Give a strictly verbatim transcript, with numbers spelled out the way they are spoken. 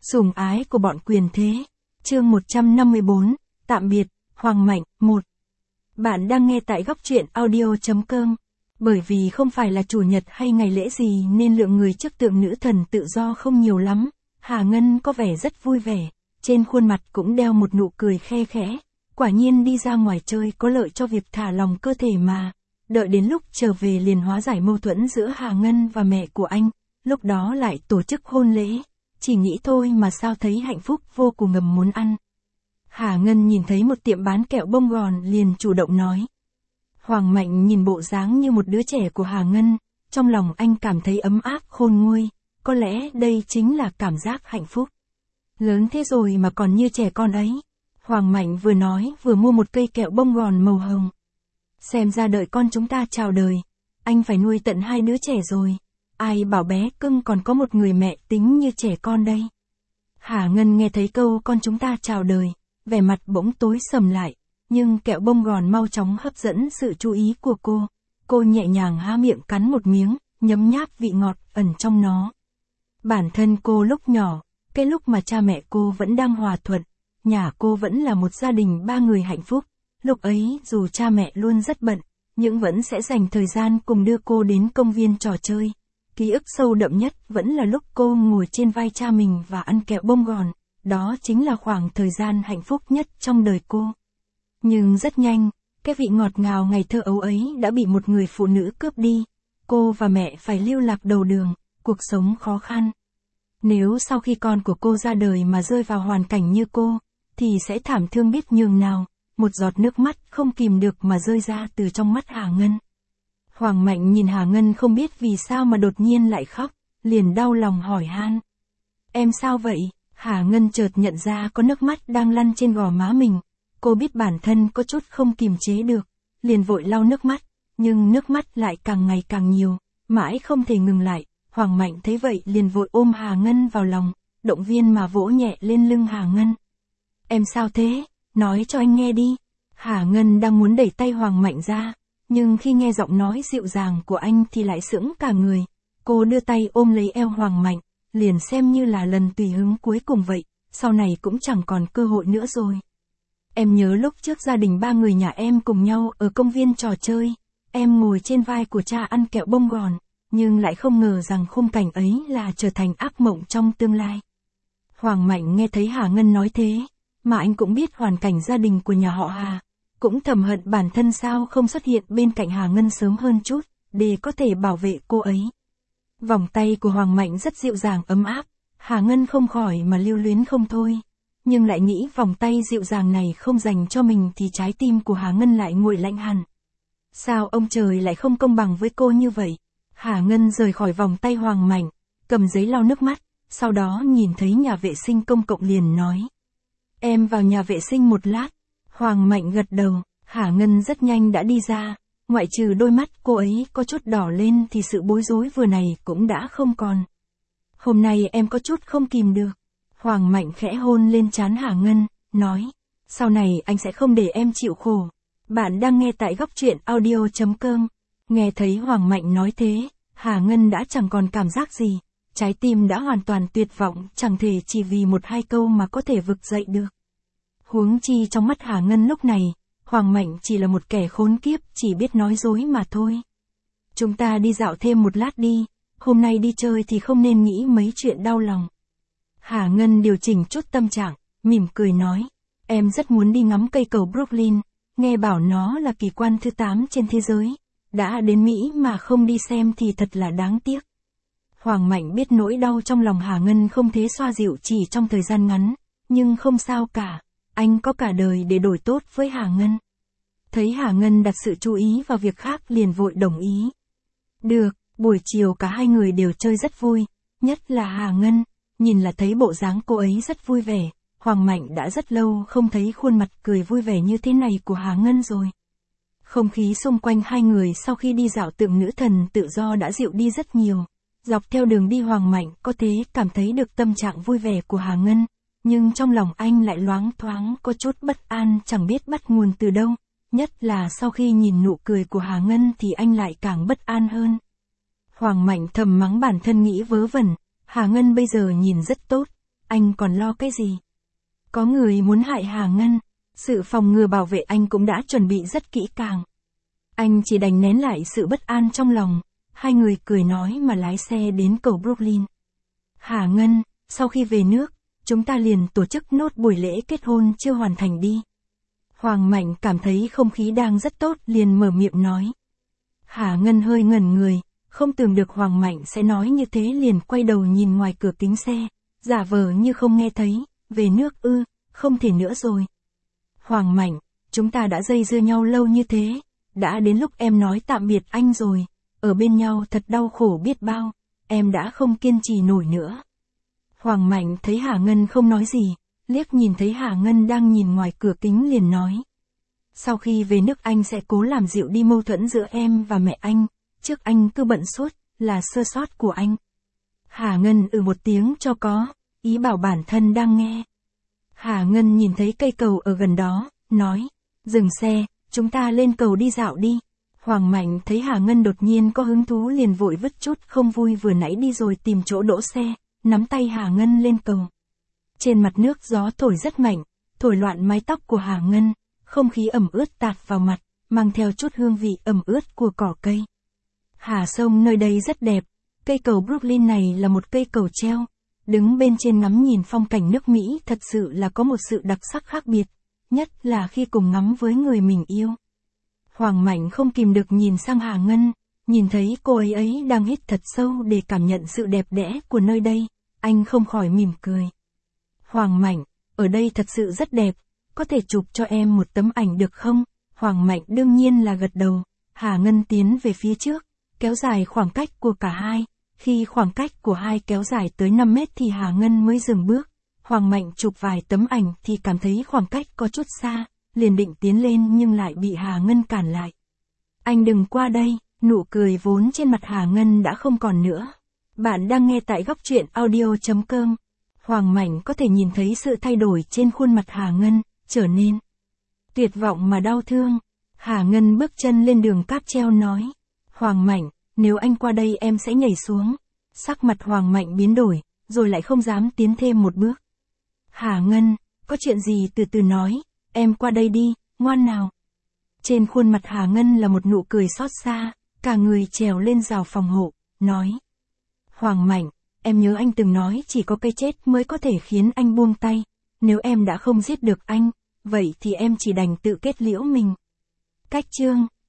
Sủng ái của bọn quyền thế. Chương một trăm năm mươi bốn, tạm biệt, Hoàng Mạnh, một. Bạn đang nghe tại góc truyện audio.com. Bởi vì không phải là chủ nhật hay ngày lễ gì nên lượng người trước tượng nữ thần tự do không nhiều lắm. Hà Ngân có vẻ rất vui vẻ, trên khuôn mặt cũng đeo một nụ cười khe khẽ. Quả nhiên đi ra ngoài chơi có lợi cho việc thả lòng cơ thể mà. Đợi đến lúc trở về liền hóa giải mâu thuẫn giữa Hà Ngân và mẹ của anh, lúc đó lại tổ chức hôn lễ. Chỉ nghĩ thôi mà sao thấy hạnh phúc vô cùng ngầm muốn ăn. Hà Ngân nhìn thấy một tiệm bán kẹo bông gòn liền chủ động nói. Hoàng Mạnh nhìn bộ dáng như một đứa trẻ của Hà Ngân, trong lòng anh cảm thấy ấm áp khôn nguôi, có lẽ đây chính là cảm giác hạnh phúc. Lớn thế rồi mà còn như trẻ con ấy. Hoàng Mạnh vừa nói vừa mua một cây kẹo bông gòn màu hồng. Xem ra đợi con chúng ta chào đời, anh phải nuôi tận hai đứa trẻ rồi. Ai bảo bé cưng còn có một người mẹ tính như trẻ con đây. Hà Ngân nghe thấy câu con chúng ta chào đời, vẻ mặt bỗng tối sầm lại, nhưng kẹo bông gòn mau chóng hấp dẫn sự chú ý của cô. Cô nhẹ nhàng há miệng cắn một miếng, nhấm nháp vị ngọt ẩn trong nó. Bản thân cô lúc nhỏ, cái lúc mà cha mẹ cô vẫn đang hòa thuận, nhà cô vẫn là một gia đình ba người hạnh phúc. Lúc ấy dù cha mẹ luôn rất bận, nhưng vẫn sẽ dành thời gian cùng đưa cô đến công viên trò chơi. Ký ức sâu đậm nhất vẫn là lúc cô ngồi trên vai cha mình và ăn kẹo bông gòn, đó chính là khoảng thời gian hạnh phúc nhất trong đời cô. Nhưng rất nhanh, cái vị ngọt ngào ngày thơ ấu ấy đã bị một người phụ nữ cướp đi. Cô và mẹ phải lưu lạc đầu đường, cuộc sống khó khăn. Nếu sau khi con của cô ra đời mà rơi vào hoàn cảnh như cô, thì sẽ thảm thương biết nhường nào. Một giọt nước mắt không kìm được mà rơi ra từ trong mắt Hà Ngân. Hoàng Mạnh nhìn Hà Ngân không biết vì sao mà đột nhiên lại khóc, liền đau lòng hỏi han. Em sao vậy? Hà Ngân chợt nhận ra có nước mắt đang lăn trên gò má mình. Cô biết bản thân có chút không kiềm chế được, liền vội lau nước mắt, nhưng nước mắt lại càng ngày càng nhiều, mãi không thể ngừng lại. Hoàng Mạnh thấy vậy liền vội ôm Hà Ngân vào lòng, động viên mà vỗ nhẹ lên lưng Hà Ngân. Em sao thế? Nói cho anh nghe đi. Hà Ngân đang muốn đẩy tay Hoàng Mạnh ra, nhưng khi nghe giọng nói dịu dàng của anh thì lại sững cả người. Cô đưa tay ôm lấy eo Hoàng Mạnh, liền xem như là lần tùy hứng cuối cùng vậy, sau này cũng chẳng còn cơ hội nữa rồi. Em nhớ lúc trước gia đình ba người nhà em cùng nhau ở công viên trò chơi, em ngồi trên vai của cha ăn kẹo bông gòn, nhưng lại không ngờ rằng khung cảnh ấy là trở thành ác mộng trong tương lai. Hoàng Mạnh nghe thấy Hà Ngân nói thế, mà anh cũng biết hoàn cảnh gia đình của nhà họ Hà, cũng thầm hận bản thân sao không xuất hiện bên cạnh Hà Ngân sớm hơn chút, để có thể bảo vệ cô ấy. Vòng tay của Hoàng Mạnh rất dịu dàng ấm áp, Hà Ngân không khỏi mà lưu luyến không thôi. Nhưng lại nghĩ vòng tay dịu dàng này không dành cho mình thì trái tim của Hà Ngân lại nguội lạnh hẳn. Sao ông trời lại không công bằng với cô như vậy? Hà Ngân rời khỏi vòng tay Hoàng Mạnh, cầm giấy lau nước mắt, sau đó nhìn thấy nhà vệ sinh công cộng liền nói. Em vào nhà vệ sinh một lát. Hoàng Mạnh gật đầu, Hà Ngân rất nhanh đã đi ra, ngoại trừ đôi mắt cô ấy có chút đỏ lên thì sự bối rối vừa này cũng đã không còn. Hôm nay em có chút không kìm được. Hoàng Mạnh khẽ hôn lên trán Hà Ngân, nói, sau này anh sẽ không để em chịu khổ. Bạn đang nghe tại góc truyện audio.com. Nghe thấy Hoàng Mạnh nói thế, Hà Ngân đã chẳng còn cảm giác gì, trái tim đã hoàn toàn tuyệt vọng, chẳng thể chỉ vì một hai câu mà có thể vực dậy được. Huống chi trong mắt Hà Ngân lúc này, Hoàng Mạnh chỉ là một kẻ khốn kiếp, chỉ biết nói dối mà thôi. Chúng ta đi dạo thêm một lát đi, hôm nay đi chơi thì không nên nghĩ mấy chuyện đau lòng. Hà Ngân điều chỉnh chút tâm trạng, mỉm cười nói, em rất muốn đi ngắm cây cầu Brooklyn, nghe bảo nó là kỳ quan thứ tám trên thế giới, đã đến Mỹ mà không đi xem thì thật là đáng tiếc. Hoàng Mạnh biết nỗi đau trong lòng Hà Ngân không thể xoa dịu chỉ trong thời gian ngắn, nhưng không sao cả. Anh có cả đời để đổi tốt với Hà Ngân. Thấy Hà Ngân đặt sự chú ý vào việc khác liền vội đồng ý. Được, buổi chiều cả hai người đều chơi rất vui, nhất là Hà Ngân, nhìn là thấy bộ dáng cô ấy rất vui vẻ. Hoàng Mạnh đã rất lâu không thấy khuôn mặt cười vui vẻ như thế này của Hà Ngân rồi. Không khí xung quanh hai người sau khi đi dạo tượng nữ thần tự do đã dịu đi rất nhiều. Dọc theo đường đi Hoàng Mạnh có thể cảm thấy được tâm trạng vui vẻ của Hà Ngân. Nhưng trong lòng anh lại loáng thoáng có chút bất an chẳng biết bắt nguồn từ đâu, nhất là sau khi nhìn nụ cười của Hà Ngân thì anh lại càng bất an hơn. Hoàng Mạnh thầm mắng bản thân nghĩ vớ vẩn, Hà Ngân bây giờ nhìn rất tốt, anh còn lo cái gì? Có người muốn hại Hà Ngân, sự phòng ngừa bảo vệ anh cũng đã chuẩn bị rất kỹ càng. Anh chỉ đành nén lại sự bất an trong lòng, hai người cười nói mà lái xe đến cầu Brooklyn. Hà Ngân, sau khi về nước, chúng ta liền tổ chức nốt buổi lễ kết hôn chưa hoàn thành đi. Hoàng Mạnh cảm thấy không khí đang rất tốt liền mở miệng nói. Hà Ngân hơi ngẩn người, không tưởng được Hoàng Mạnh sẽ nói như thế liền quay đầu nhìn ngoài cửa kính xe, giả vờ như không nghe thấy, về nước ư, không thể nữa rồi. Hoàng Mạnh, chúng ta đã dây dưa nhau lâu như thế, đã đến lúc em nói tạm biệt anh rồi, ở bên nhau thật đau khổ biết bao, em đã không kiên trì nổi nữa. Hoàng Mạnh thấy Hà Ngân không nói gì, liếc nhìn thấy Hà Ngân đang nhìn ngoài cửa kính liền nói. Sau khi về nước anh sẽ cố làm dịu đi mâu thuẫn giữa em và mẹ anh, trước anh cứ bận suốt, là sơ sót của anh. Hà Ngân ừ một tiếng cho có, ý bảo bản thân đang nghe. Hà Ngân nhìn thấy cây cầu ở gần đó, nói, dừng xe, chúng ta lên cầu đi dạo đi. Hoàng Mạnh thấy Hà Ngân đột nhiên có hứng thú liền vội vứt chút không vui vừa nãy đi rồi tìm chỗ đỗ xe, nắm tay Hà Ngân lên cầu. Trên mặt nước gió thổi rất mạnh, thổi loạn mái tóc của Hà Ngân, không khí ẩm ướt tạt vào mặt, mang theo chút hương vị ẩm ướt của cỏ cây. Hà sông nơi đây rất đẹp, cây cầu Brooklyn này là một cây cầu treo, đứng bên trên ngắm nhìn phong cảnh nước Mỹ thật sự là có một sự đặc sắc khác biệt, nhất là khi cùng ngắm với người mình yêu. Hoàng Mạnh không kìm được nhìn sang Hà Ngân, nhìn thấy cô ấy ấy đang hít thật sâu để cảm nhận sự đẹp đẽ của nơi đây, anh không khỏi mỉm cười. Hoàng Mạnh, ở đây thật sự rất đẹp, có thể chụp cho em một tấm ảnh được không? Hoàng Mạnh đương nhiên là gật đầu, Hà Ngân tiến về phía trước, kéo dài khoảng cách của cả hai, khi khoảng cách của hai kéo dài tới năm mét thì Hà Ngân mới dừng bước, Hoàng Mạnh chụp vài tấm ảnh thì cảm thấy khoảng cách có chút xa, liền định tiến lên nhưng lại bị Hà Ngân cản lại. Anh đừng qua đây, nụ cười vốn trên mặt Hà Ngân đã không còn nữa. Bạn đang nghe tại góc truyện audio chấm com. Hoàng Mạnh có thể nhìn thấy sự thay đổi trên khuôn mặt Hà Ngân, trở nên tuyệt vọng mà đau thương. Hà Ngân bước chân lên đường cáp treo nói. Hoàng Mạnh, nếu anh qua đây em sẽ nhảy xuống. Sắc mặt Hoàng Mạnh biến đổi, rồi lại không dám tiến thêm một bước. Hà Ngân, có chuyện gì từ từ nói, em qua đây đi, ngoan nào. Trên khuôn mặt Hà Ngân là một nụ cười xót xa, cả người trèo lên rào phòng hộ, nói. Hoàng Mạnh, em nhớ anh từng nói chỉ có cái chết mới có thể khiến anh buông tay, nếu em đã không giết được anh, vậy thì em chỉ đành tự kết liễu mình. Cách chương